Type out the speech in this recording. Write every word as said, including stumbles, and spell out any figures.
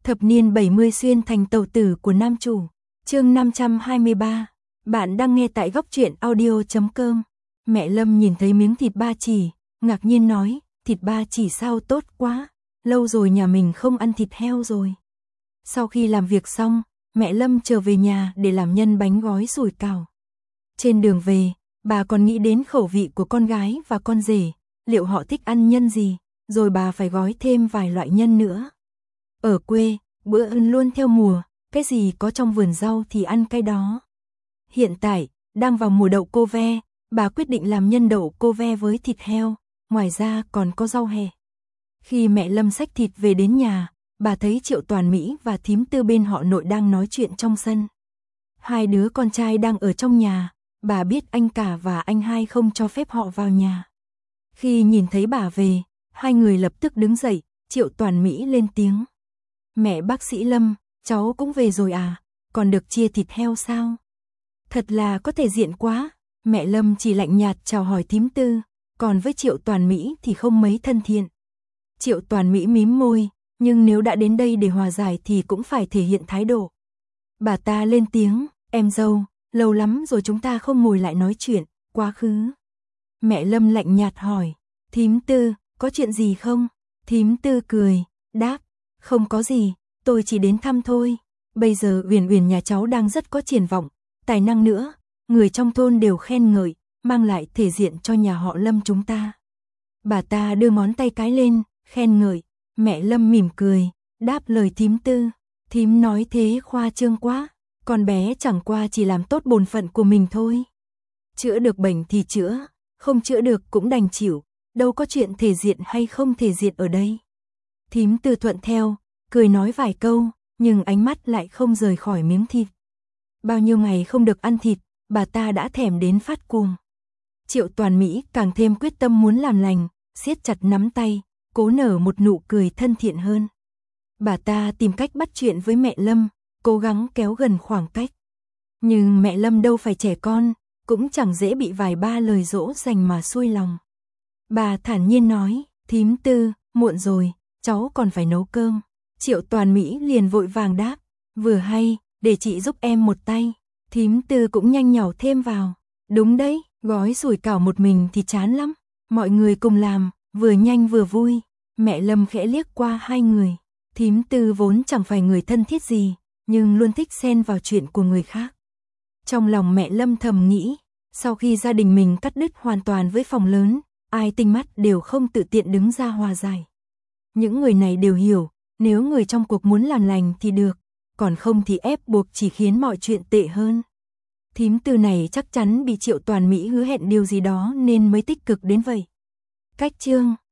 Thập niên bảy mươi xuyên thành tàu tử của nam chủ. Chương năm trăm hai mươi ba. Bạn đang nghe tại góc truyện audio chấm com. Mẹ Lâm nhìn thấy miếng thịt ba chỉ, ngạc nhiên nói, thịt ba chỉ sao tốt quá, lâu rồi nhà mình không ăn thịt heo rồi. Sau khi làm việc xong, mẹ Lâm trở về nhà để làm nhân bánh gói sủi cảo. Trên đường về, bà còn nghĩ đến khẩu vị của con gái và con rể, liệu họ thích ăn nhân gì, rồi bà phải gói thêm vài loại nhân nữa. Ở quê, bữa ăn luôn theo mùa, cái gì có trong vườn rau thì ăn cái đó. Hiện tại, đang vào mùa đậu cô ve, bà quyết định làm nhân đậu cô ve với thịt heo, ngoài ra còn có rau hẹ. Khi mẹ Lâm xách thịt về đến nhà, bà thấy Triệu Toàn Mỹ và thím Tư bên họ nội đang nói chuyện trong sân. Hai đứa con trai đang ở trong nhà, bà biết anh cả và anh hai không cho phép họ vào nhà. Khi nhìn thấy bà về, hai người lập tức đứng dậy, Triệu Toàn Mỹ lên tiếng. Mẹ bác sĩ Lâm, cháu cũng về rồi à, còn được chia thịt heo sao? Thật là có thể diện quá, mẹ Lâm chỉ lạnh nhạt chào hỏi thím Tư, còn với Triệu Toàn Mỹ thì không mấy thân thiện. Triệu Toàn Mỹ mím môi, nhưng nếu đã đến đây để hòa giải thì cũng phải thể hiện thái độ. Bà ta lên tiếng, em dâu, lâu lắm rồi chúng ta không ngồi lại nói chuyện, quá khứ. Mẹ Lâm lạnh nhạt hỏi, thím Tư, có chuyện gì không? Thím Tư cười, đáp, không có gì, tôi chỉ đến thăm thôi. Bây giờ Uyển Uyển nhà cháu đang rất có triển vọng, tài năng nữa, người trong thôn đều khen ngợi, mang lại thể diện cho nhà họ Lâm chúng ta. Bà ta đưa ngón tay cái lên, khen ngợi, mẹ Lâm mỉm cười, đáp lời thím Tư, thím nói thế khoa trương quá, con bé chẳng qua chỉ làm tốt bổn phận của mình thôi. Chữa được bệnh thì chữa, không chữa được cũng đành chịu, đâu có chuyện thể diện hay không thể diện ở đây. Thím Tư thuận theo, cười nói vài câu, nhưng ánh mắt lại không rời khỏi miếng thịt. Bao nhiêu ngày không được ăn thịt, bà ta đã thèm đến phát cuồng. Triệu Toàn Mỹ càng thêm quyết tâm muốn làm lành, siết chặt nắm tay, cố nở một nụ cười thân thiện hơn. Bà ta tìm cách bắt chuyện với mẹ Lâm, cố gắng kéo gần khoảng cách. Nhưng mẹ Lâm đâu phải trẻ con, cũng chẳng dễ bị vài ba lời dỗ dành mà xuôi lòng. Bà thản nhiên nói, thím Tư, muộn rồi, cháu còn phải nấu cơm. Triệu Toàn Mỹ liền vội vàng đáp, vừa hay, để chị giúp em một tay. Thím Tư cũng nhanh nhảu thêm vào, đúng đấy, gói sủi cảo một mình thì chán lắm, mọi người cùng làm, vừa nhanh vừa vui. Mẹ Lâm khẽ liếc qua hai người, thím Tư vốn chẳng phải người thân thiết gì, nhưng luôn thích xen vào chuyện của người khác. Trong lòng mẹ Lâm thầm nghĩ, sau khi gia đình mình cắt đứt hoàn toàn với phòng lớn, ai tinh mắt đều không tự tiện đứng ra hòa giải. Những người này đều hiểu, nếu người trong cuộc muốn làm lành thì được, còn không thì ép buộc chỉ khiến mọi chuyện tệ hơn. Thím Tư này chắc chắn bị Triệu Toàn Mỹ hứa hẹn điều gì đó nên mới tích cực đến vậy. Cách chương